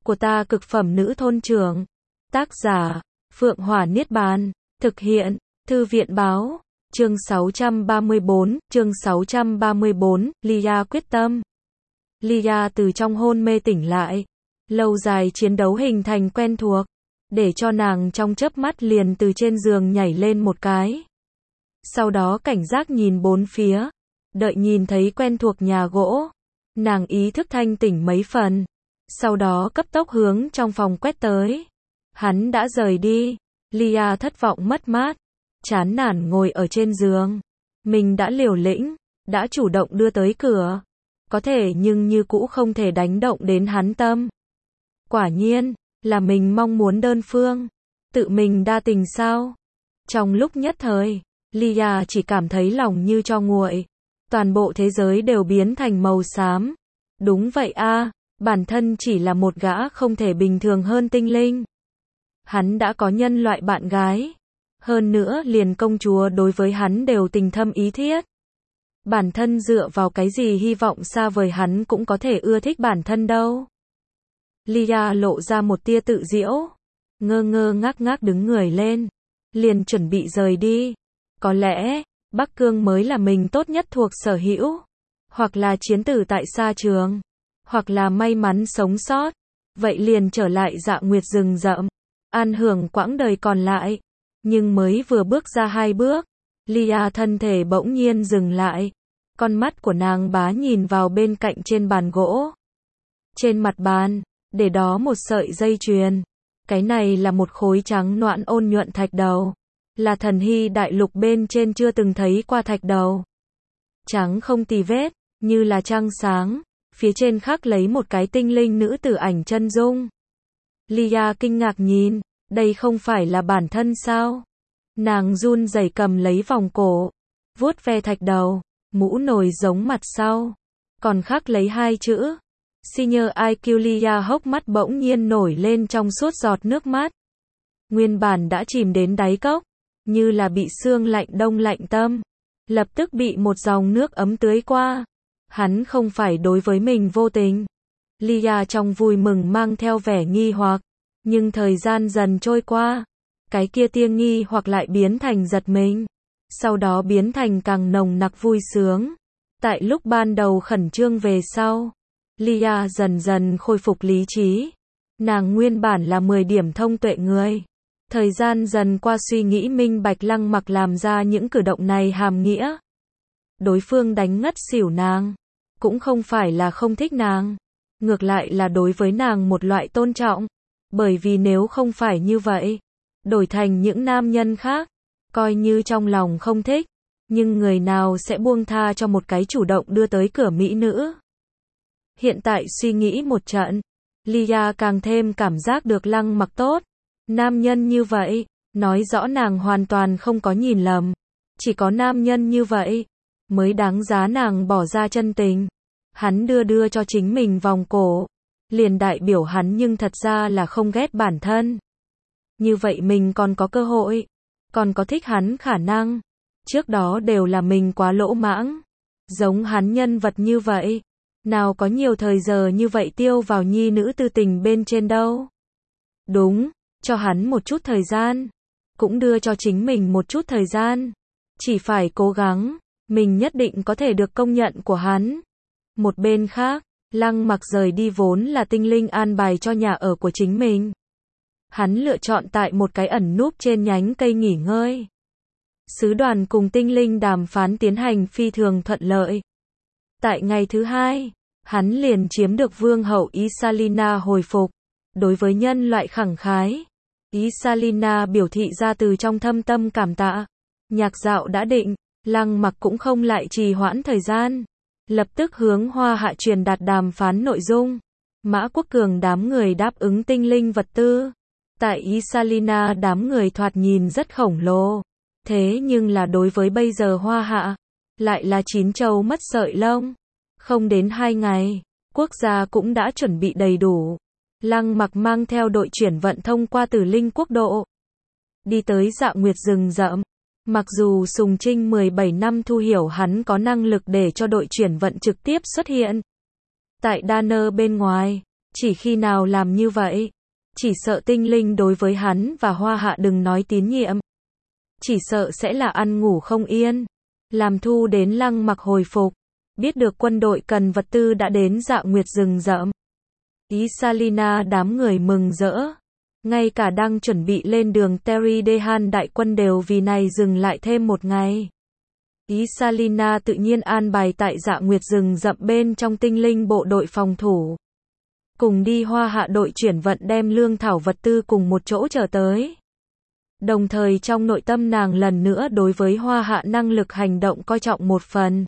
của ta cực phẩm nữ thôn trưởng. Tác giả, Phượng Hỏa Niết Bàn. Thực hiện, Thư viện báo. Chương 634, Lia quyết tâm. Lia từ trong hôn mê tỉnh lại. Lâu dài chiến đấu hình thành quen thuộc, để cho nàng trong chớp mắt liền từ trên giường nhảy lên một cái. Sau đó cảnh giác nhìn bốn phía, đợi nhìn thấy quen thuộc nhà gỗ, nàng ý thức thanh tỉnh mấy phần. Sau đó cấp tốc hướng trong phòng quét tới. Hắn đã rời đi. Lia thất vọng mất mát, chán nản ngồi ở trên giường. Mình đã liều lĩnh, đã chủ động đưa tới cửa, có thể nhưng như cũ không thể đánh động đến hắn tâm. Quả nhiên, là mình mong muốn đơn phương, tự mình đa tình sao? Trong lúc nhất thời, Lia chỉ cảm thấy lòng như tro nguội, toàn bộ thế giới đều biến thành màu xám. Đúng vậy a, bản thân chỉ là một gã không thể bình thường hơn tinh linh. Hắn đã có nhân loại bạn gái, hơn nữa liền công chúa đối với hắn đều tình thâm ý thiết. Bản thân dựa vào cái gì hy vọng xa vời hắn cũng có thể ưa thích bản thân đâu. Lia lộ ra một tia tự giễu, ngơ ngơ ngác ngác đứng người lên, liền chuẩn bị rời đi. Có lẽ, Bắc Cương mới là mình tốt nhất thuộc sở hữu, hoặc là chiến tử tại sa trường, hoặc là may mắn sống sót, vậy liền trở lại Dạ Nguyệt rừng rậm, an hưởng quãng đời còn lại. Nhưng mới vừa bước ra 2 bước, Lia thân thể bỗng nhiên dừng lại, con mắt của nàng bá nhìn vào bên cạnh trên bàn gỗ. Trên mặt bàn, để đó một sợi dây chuyền, cái này là một khối trắng noãn ôn nhuận thạch đầu, là thần hy đại lục bên trên chưa từng thấy qua thạch đầu. Trắng không tì vết, như là trăng sáng, phía trên khắc lấy một cái tinh linh nữ tử ảnh chân dung. Lia kinh ngạc nhìn, đây không phải là bản thân sao? Nàng run rẩy cầm lấy vòng cổ, vuốt ve thạch đầu, mũ nồi giống mặt sau, còn khắc lấy 2 chữ. Senior IQ. Lia hốc mắt bỗng nhiên nổi lên trong suốt giọt nước mắt. Nguyên bản đã chìm đến đáy cốc, như là bị sương lạnh đông lạnh tâm, lập tức bị một dòng nước ấm tưới qua. Hắn không phải đối với mình vô tình. Lia trong vui mừng mang theo vẻ nghi hoặc, nhưng thời gian dần trôi qua, cái kia tia nghi hoặc lại biến thành giật mình, sau đó biến thành càng nồng nặc vui sướng. Tại lúc ban đầu khẩn trương về sau, Lia dần dần khôi phục lý trí. Nàng nguyên bản là 10 điểm thông tuệ người. Thời gian dần qua suy nghĩ minh bạch Lăng Mặc làm ra những cử động này hàm nghĩa. Đối phương đánh ngất xỉu nàng, cũng không phải là không thích nàng, ngược lại là đối với nàng một loại tôn trọng. Bởi vì nếu không phải như vậy, đổi thành những nam nhân khác, coi như trong lòng không thích, nhưng người nào sẽ buông tha cho một cái chủ động đưa tới cửa mỹ nữ. Hiện tại suy nghĩ một trận, Lia càng thêm cảm giác được Lăng Mặc tốt. Nam nhân như vậy, nói rõ nàng hoàn toàn không có nhìn lầm. Chỉ có nam nhân như vậy, mới đáng giá nàng bỏ ra chân tình. Hắn đưa cho chính mình vòng cổ, liền đại biểu hắn nhưng thật ra là không ghét bản thân. Như vậy mình còn có cơ hội, còn có thích hắn khả năng. Trước đó đều là mình quá lỗ mãng. Giống hắn nhân vật như vậy, nào có nhiều thời giờ như vậy tiêu vào nhi nữ tư tình bên trên đâu. Đúng, cho hắn một chút thời gian, cũng đưa cho chính mình một chút thời gian. Chỉ phải cố gắng, mình nhất định có thể được công nhận của hắn. Một bên khác, Lăng Mặc rời đi vốn là tinh linh an bài cho nhà ở của chính mình. Hắn lựa chọn tại một cái ẩn núp trên nhánh cây nghỉ ngơi. Sứ đoàn cùng tinh linh đàm phán tiến hành phi thường thuận lợi. Tại ngày thứ 2, hắn liền chiếm được vương hậu Isalina hồi phục. Đối với nhân loại khẳng khái, Isalina biểu thị ra từ trong thâm tâm cảm tạ. Nhạc dạo đã định, Lăng Mặc cũng không lại trì hoãn thời gian, lập tức hướng Hoa Hạ truyền đạt đàm phán nội dung. Mã Quốc Cường đám người đáp ứng tinh linh vật tư. Tại Isalina đám người thoạt nhìn rất khổng lồ, thế nhưng là đối với bây giờ Hoa Hạ, lại là chín châu mất sợi lông. Không đến 2 ngày, quốc gia cũng đã chuẩn bị đầy đủ. Lăng Mặc mang theo đội chuyển vận thông qua Tử Linh quốc độ, đi tới Dạ Nguyệt rừng rậm. Mặc dù Sùng Trinh 17 năm thu hiểu hắn có năng lực để cho đội chuyển vận trực tiếp xuất hiện tại Đa Nơ bên ngoài, Chỉ khi nào làm như vậy, chỉ sợ tinh linh đối với hắn và Hoa Hạ đừng nói tín nhiệm. Chỉ sợ sẽ là ăn ngủ không yên. Làm Thu đến Lăng Mặc hồi phục, biết được quân đội cần vật tư đã đến Dạ Nguyệt rừng rậm. Isalina đám người mừng rỡ. Ngay cả đang chuẩn bị lên đường Terry Dehan đại quân đều vì này dừng lại thêm một ngày. Isalina tự nhiên an bài tại Dạ Nguyệt rừng rậm bên trong tinh linh bộ đội phòng thủ. Cùng đi Hoa Hạ đội chuyển vận đem lương thảo vật tư cùng một chỗ trở tới. Đồng thời trong nội tâm nàng lần nữa đối với Hoa Hạ năng lực hành động coi trọng một phần.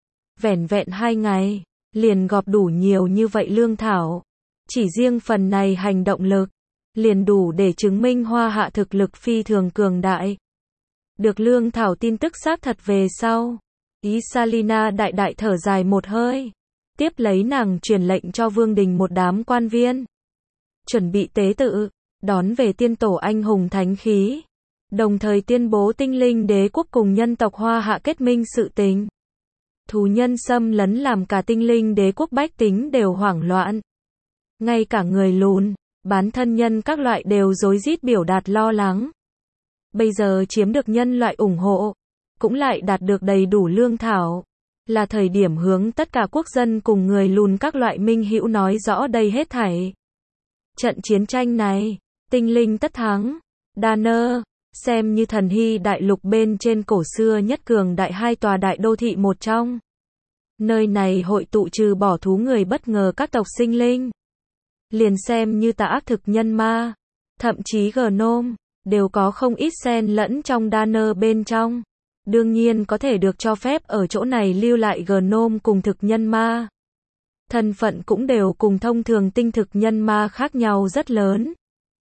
Vẻn vẹn 2 ngày, liền gọp đủ nhiều như vậy lương thảo. Chỉ riêng phần này hành động lực, liền đủ để chứng minh Hoa Hạ thực lực phi thường cường đại. Được lương thảo tin tức xác thật về sau, Isalina đại đại thở dài một hơi. Tiếp lấy nàng truyền lệnh cho Vương Đình một đám quan viên. Chuẩn bị tế tự, đón về tiên tổ anh hùng thánh khí. Đồng thời tuyên bố tinh linh đế quốc cùng nhân tộc Hoa Hạ kết minh sự tình. Thú nhân xâm lấn làm cả tinh linh đế quốc bách tính đều hoảng loạn. Ngay cả người lùn, bán thân nhân các loại đều rối rít biểu đạt lo lắng. Bây giờ chiếm được nhân loại ủng hộ, cũng lại đạt được đầy đủ lương thảo. Là thời điểm hướng tất cả quốc dân cùng người lùn các loại minh hữu nói rõ đây hết thảy. Trận chiến tranh này, tinh linh tất thắng. Danner, xem như thần hy đại lục bên trên cổ xưa nhất cường đại 2 tòa đại đô thị một trong. Nơi này hội tụ trừ bỏ thú người bất ngờ các tộc sinh linh. Liền xem như tà ác thực nhân ma, thậm chí Gnome, đều có không ít xen lẫn trong Danner bên trong. Đương nhiên có thể được cho phép ở chỗ này lưu lại Gnome cùng thực nhân ma. Thân phận cũng đều cùng thông thường tinh thực nhân ma khác nhau rất lớn.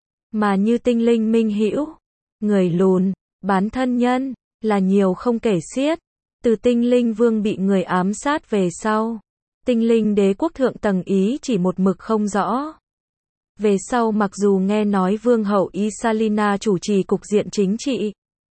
Mà như tinh linh minh hữu, người lùn, bán thân nhân, là nhiều không kể xiết. Từ tinh linh vương bị người ám sát về sau, tinh linh đế quốc thượng tầng ý chỉ một mực không rõ. Về sau mặc dù nghe nói vương hậu Isalina chủ trì cục diện chính trị,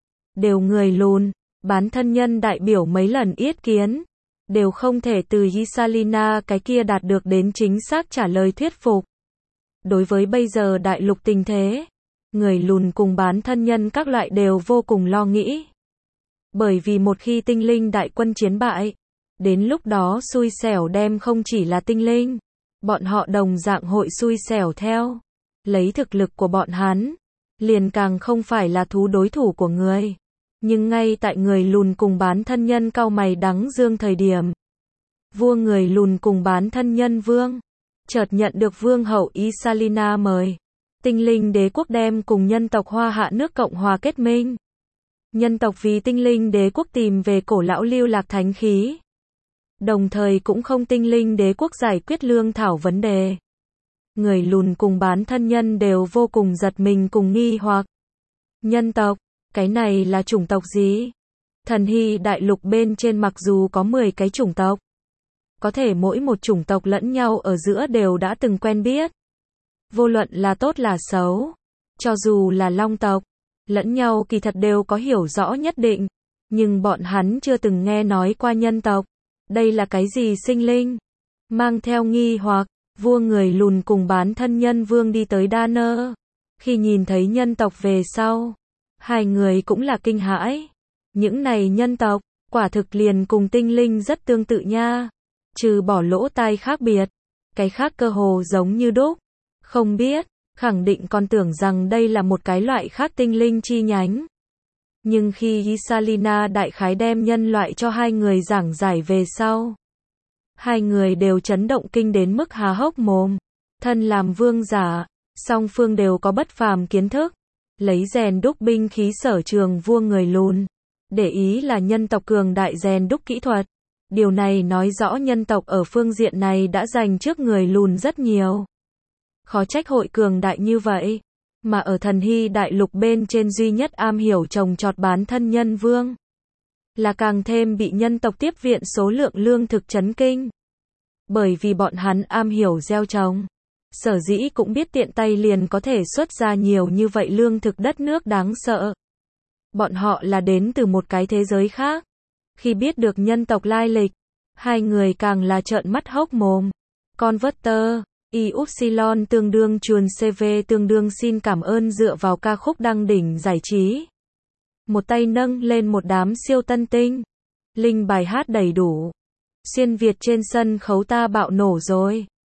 đều người lùn, bán thân nhân đại biểu mấy lần yết kiến, đều không thể từ Isalina cái kia đạt được đến chính xác trả lời thuyết phục. Đối với bây giờ đại lục tình thế, người lùn cùng bán thân nhân các loại đều vô cùng lo nghĩ. Bởi vì một khi tinh linh đại quân chiến bại, đến lúc đó xui xẻo đem không chỉ là tinh linh, bọn họ đồng dạng hội xui xẻo theo. Lấy thực lực của bọn hắn, liền càng không phải là thú đối thủ của người. Nhưng ngay tại người lùn cùng bán thân nhân cau mày đắng dương thời điểm, vua người lùn cùng bán thân nhân vương, chợt nhận được vương hậu Isalina mời. Tinh linh đế quốc đem cùng nhân tộc Hoa Hạ nước Cộng hòa kết minh. Nhân tộc vì tinh linh đế quốc tìm về cổ lão lưu lạc thánh khí. Đồng thời cũng không tinh linh đế quốc giải quyết lương thảo vấn đề. Người lùn cùng bán thân nhân đều vô cùng giật mình cùng nghi hoặc. Nhân tộc, cái này là chủng tộc gì? Thần hy đại lục bên trên mặc dù có 10 cái chủng tộc, có thể mỗi một chủng tộc lẫn nhau ở giữa đều đã từng quen biết. Vô luận là tốt là xấu, cho dù là long tộc, lẫn nhau kỳ thật đều có hiểu rõ nhất định, nhưng bọn hắn chưa từng nghe nói qua nhân tộc. Đây là cái gì sinh linh? Mang theo nghi hoặc, vua người lùn cùng bán thân nhân vương đi tới Danner. Khi nhìn thấy nhân tộc về sau, hai người cũng là kinh hãi. Những này nhân tộc, quả thực liền cùng tinh linh rất tương tự nha. Trừ bỏ lỗ tai khác biệt, cái khác cơ hồ giống như đúc. Không biết, khẳng định còn tưởng rằng đây là một cái loại khác tinh linh chi nhánh. Nhưng khi Isalina đại khái đem nhân loại cho hai người giảng giải về sau, hai người đều chấn động kinh đến mức há hốc mồm. Thân làm vương giả, song phương đều có bất phàm kiến thức, lấy rèn đúc binh khí sở trường vua người lùn. Để ý là nhân tộc cường đại rèn đúc kỹ thuật. Điều này nói rõ nhân tộc ở phương diện này đã giành trước người lùn rất nhiều. Khó trách hội cường đại như vậy. Mà ở thần hy đại lục bên trên duy nhất am hiểu trồng trọt bán thân nhân vương, là càng thêm bị nhân tộc tiếp viện số lượng lương thực chấn kinh. Bởi vì bọn hắn am hiểu gieo trồng, sở dĩ cũng biết tiện tay liền có thể xuất ra nhiều như vậy lương thực đất nước đáng sợ. Bọn họ là đến từ một cái thế giới khác. Khi biết được nhân tộc lai lịch, hai người càng là trợn mắt hốc mồm. Converter, Y upsilon tương đương chuồn CV tương đương xin cảm ơn dựa vào ca khúc đăng đỉnh giải trí. Một tay nâng lên một đám siêu tân tinh. Linh bài hát đầy đủ. Xuyên Việt trên sân khấu ta bạo nổ rồi.